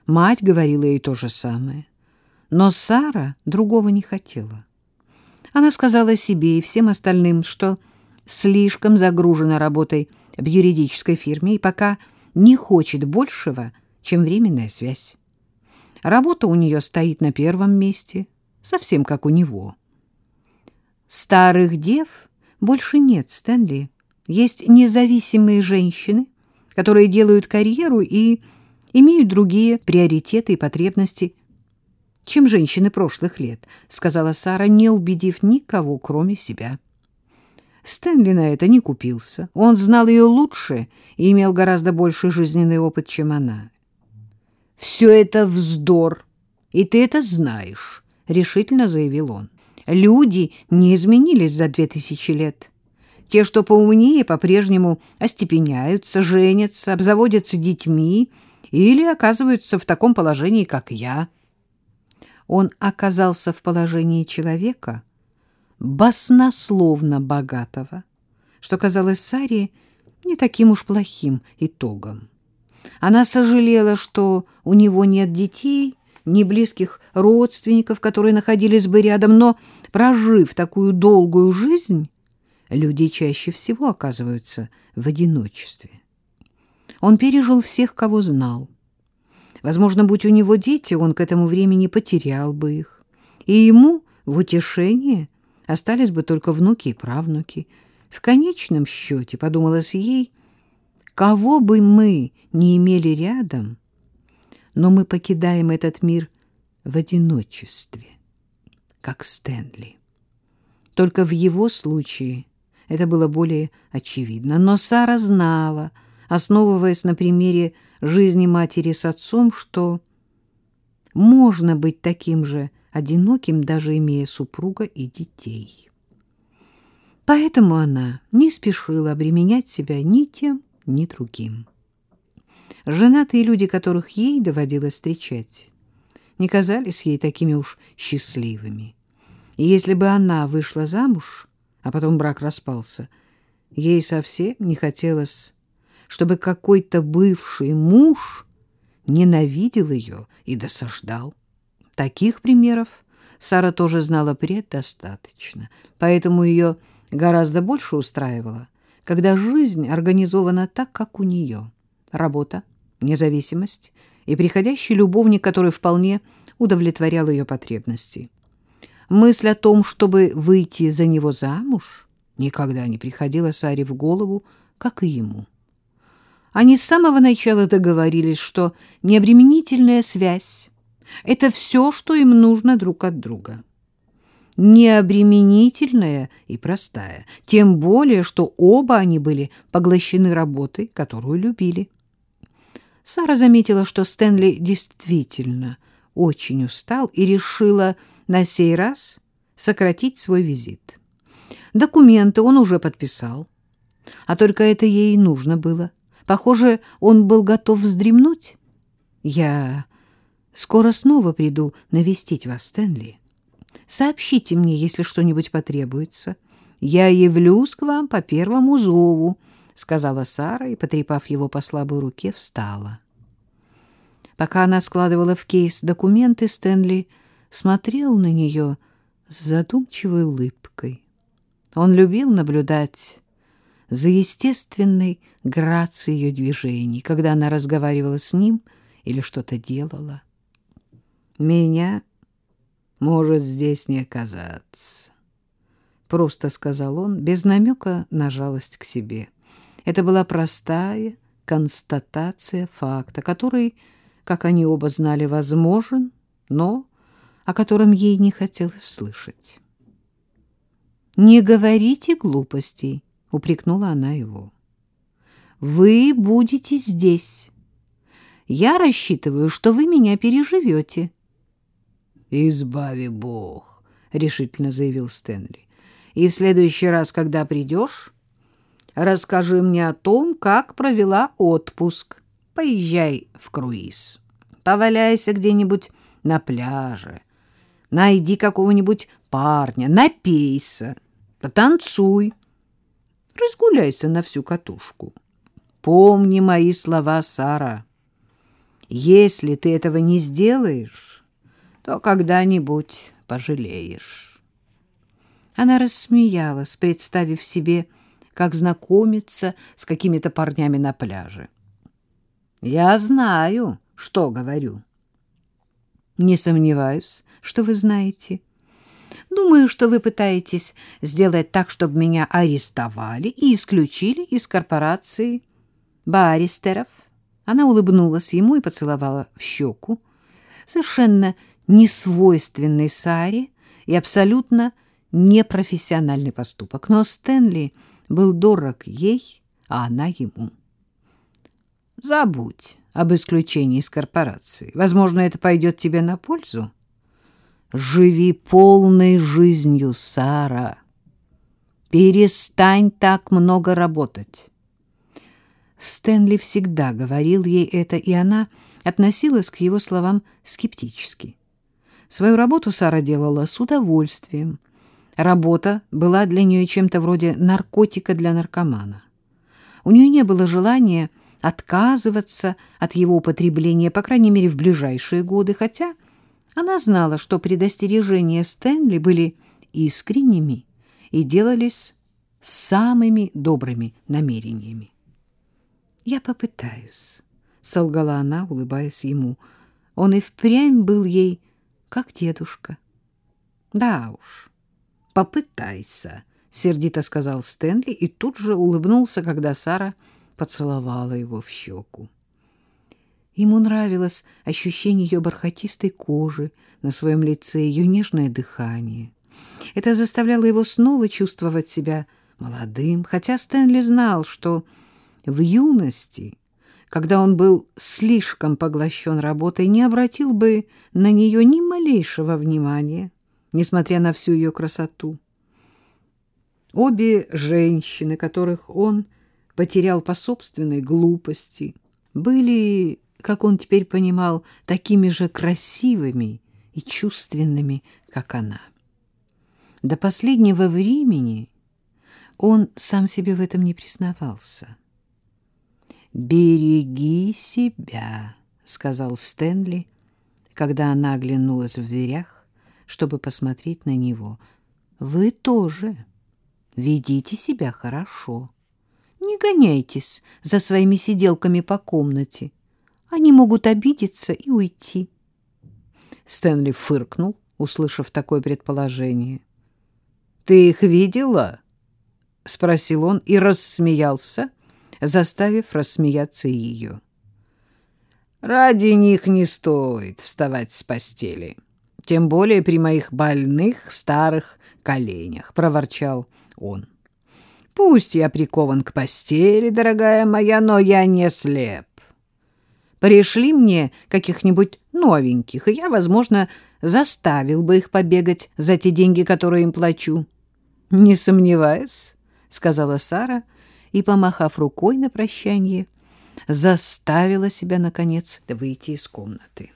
Мать говорила ей то же самое. Но Сара другого не хотела. Она сказала себе и всем остальным, что слишком загружена работой в юридической фирме и пока не хочет большего, чем временная связь. Работа у нее стоит на первом месте, совсем как у него. Старых дев больше нет, Стэнли. Есть независимые женщины, которые делают карьеру и имеют другие приоритеты и потребности, чем женщины прошлых лет, сказала Сара, не убедив никого, кроме себя. Стэнли на это не купился. Он знал ее лучше и имел гораздо больше жизненный опыт, чем она. «Все это вздор, и ты это знаешь», — решительно заявил он. «Люди не изменились за 2000 лет. Те, что поумнее, по-прежнему остепеняются, женятся, обзаводятся детьми или оказываются в таком положении, как я». Он оказался в положении человека, баснословно богатого, что казалось Саре не таким уж плохим итогом. Она сожалела, что у него нет детей, ни близких родственников, которые находились бы рядом, но, прожив такую долгую жизнь, люди чаще всего оказываются в одиночестве. Он пережил всех, кого знал. Возможно, будь у него дети, он к этому времени потерял бы их, и ему в утешение остались бы только внуки и правнуки. В конечном счете, подумалось ей, кого бы мы ни имели рядом, но мы покидаем этот мир в одиночестве, как Стэнли. Только в его случае это было более очевидно. Но Сара знала, основываясь на примере жизни матери с отцом, что можно быть таким же одиноким, даже имея супруга и детей. Поэтому она не спешила обременять себя ни тем, ни другим. Женатые люди, которых ей доводилось встречать, не казались ей такими уж счастливыми. И если бы она вышла замуж, а потом брак распался, ей совсем не хотелось, чтобы какой-то бывший муж ненавидел ее и досаждал. Таких примеров Сара тоже знала предостаточно, поэтому ее гораздо больше устраивало, когда жизнь организована так, как у нее. Работа, независимость и приходящий любовник, который вполне удовлетворял ее потребности. Мысль о том, чтобы выйти за него замуж, никогда не приходила Саре в голову, как и ему. Они с самого начала договорились, что необременительная связь — это все, что им нужно друг от друга. Необременительная и простая, тем более, что оба они были поглощены работой, которую любили. Сара заметила, что Стэнли действительно очень устал и решила на сей раз сократить свой визит. Документы он уже подписал, а только это ей и нужно было. Похоже, он был готов вздремнуть. «Я скоро снова приду навестить вас, Стэнли. Сообщите мне, если что-нибудь потребуется. Я явлюсь к вам по первому зову», — сказала Сара и, потрепав его по слабой руке, встала. Пока она складывала в кейс документы, Стэнли смотрел на нее с задумчивой улыбкой. Он любил наблюдать за естественной грацией ее движений, когда она разговаривала с ним или что-то делала. «Меня может здесь не оказаться», — просто сказал он, без намека на жалость к себе. Это была простая констатация факта, который, как они оба знали, возможен, но о котором ей не хотелось слышать. «Не говорите глупостей», — упрекнула она его. «Вы будете здесь. Я рассчитываю, что вы меня переживете». «Избави Бог», — решительно заявил Стэнли. «И в следующий раз, когда придешь, расскажи мне о том, как провела отпуск. Поезжай в круиз, поваляйся где-нибудь на пляже, найди какого-нибудь парня, напейся, потанцуй, разгуляйся на всю катушку. Помни мои слова, Сара. Если ты этого не сделаешь, то когда-нибудь пожалеешь. Она рассмеялась, представив себе, как знакомиться с какими-то парнями на пляже. «Я знаю, что говорю». «Не сомневаюсь, что вы знаете. Думаю, что вы пытаетесь сделать так, чтобы меня арестовали и исключили из корпорации Баристеров». Она улыбнулась ему и поцеловала в щеку. Совершенно несвойственный Саре и абсолютно непрофессиональный поступок. Но Стэнли был дорог ей, а она ему. «Забудь об исключении из корпорации. Возможно, это пойдет тебе на пользу. Живи полной жизнью, Сара. Перестань так много работать». Стэнли всегда говорил ей это, и она относилась к его словам скептически. Свою работу Сара делала с удовольствием. Работа была для нее чем-то вроде наркотика для наркомана. У нее не было желания отказываться от его употребления, по крайней мере, в ближайшие годы, хотя она знала, что предостережения Стэнли были искренними и делались с самыми добрыми намерениями. «Я попытаюсь», — солгала она, улыбаясь ему. Он и впрямь был ей как дедушка. «Да уж, попытайся», — сердито сказал Стэнли и тут же улыбнулся, когда Сара поцеловала его в щеку. Ему нравилось ощущение ее бархатистой кожи на своем лице, ее нежное дыхание. Это заставляло его снова чувствовать себя молодым, хотя Стэнли знал, что в юности, когда он был слишком поглощен работой, не обратил бы на нее ни малейшего внимания, несмотря на всю ее красоту. Обе женщины, которых он потерял по собственной глупости, были, как он теперь понимал, такими же красивыми и чувственными, как она. До последнего времени он сам себе в этом не признавался. «Береги себя», — сказал Стэнли, когда она оглянулась в дверях, чтобы посмотреть на него. «Вы тоже ведите себя хорошо. Не гоняйтесь за своими сиделками по комнате. Они могут обидеться и уйти». Стэнли фыркнул, услышав такое предположение. «Ты их видела?» — спросил он и рассмеялся, заставив рассмеяться ее. «Ради них не стоит вставать с постели, тем более при моих больных старых коленях», — проворчал он. «Пусть я прикован к постели, дорогая моя, но я не слеп. Пришли мне каких-нибудь новеньких, и я, возможно, заставил бы их побегать за те деньги, которые им плачу». «Не сомневаюсь», — сказала Сара, и, помахав рукой на прощание, заставила себя, наконец, выйти из комнаты.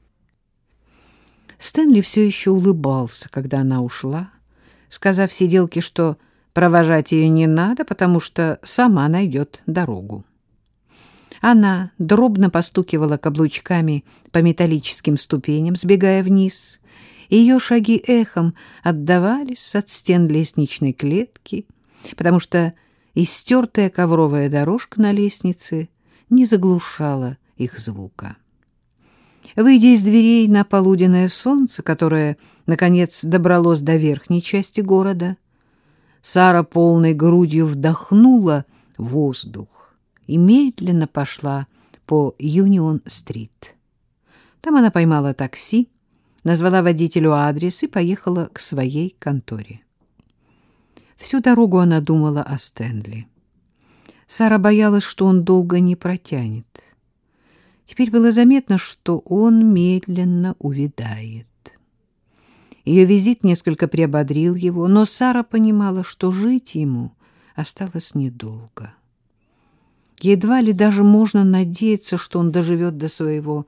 Стэнли все еще улыбался, когда она ушла, сказав сиделке, что провожать ее не надо, потому что сама найдет дорогу. Она дробно постукивала каблучками по металлическим ступеням, сбегая вниз, и ее шаги эхом отдавались от стен лестничной клетки, потому что истертая ковровая дорожка на лестнице не заглушала их звука. Выйдя из дверей на полуденное солнце, которое, наконец, добралось до верхней части города, Сара полной грудью вдохнула воздух и медленно пошла по Юнион-стрит. Там она поймала такси, назвала водителю адрес и поехала к своей конторе. Всю дорогу она думала о Стэнли. Сара боялась, что он долго не протянет. Теперь было заметно, что он медленно увядает. Ее визит несколько приободрил его, но Сара понимала, что жить ему осталось недолго. Едва ли даже можно надеяться, что он доживет до своего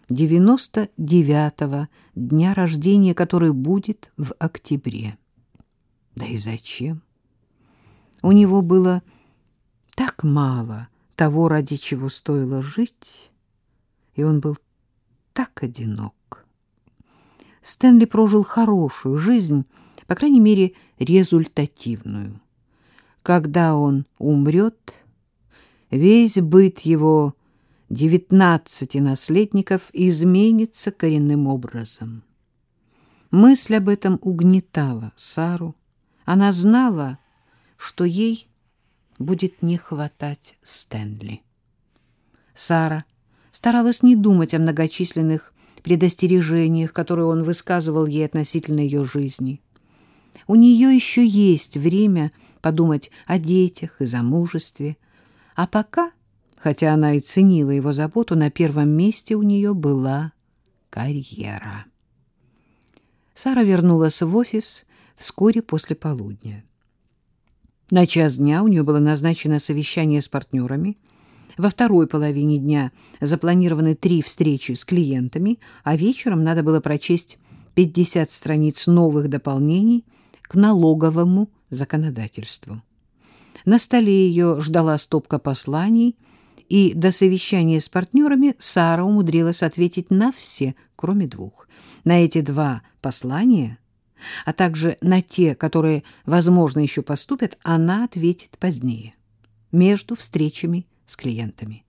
99-го дня рождения, который будет в октябре. Да и зачем? У него было так мало того, ради чего стоило жить, и он был так одинок. Стэнли прожил хорошую жизнь, по крайней мере, результативную. Когда он умрет, весь быт его 19 наследников изменится коренным образом. Мысль об этом угнетала Сару. Она знала, что ей будет не хватать Стэнли. Сара старалась не думать о многочисленных предостережениях, которые он высказывал ей относительно ее жизни. У нее еще есть время подумать о детях и замужестве, а пока, хотя она и ценила его заботу, на первом месте у нее была карьера. Сара вернулась в офис вскоре после полудня. На час дня у нее было назначено совещание с партнерами. Во второй половине дня запланированы 3 встречи с клиентами, а вечером надо было прочесть 50 страниц новых дополнений к налоговому законодательству. На столе ее ждала стопка посланий, и до совещания с партнерами Сара умудрилась ответить на все, кроме 2. На эти 2 послания, а также на те, которые, возможно, еще поступят, она ответит позднее, между встречами с клиентами.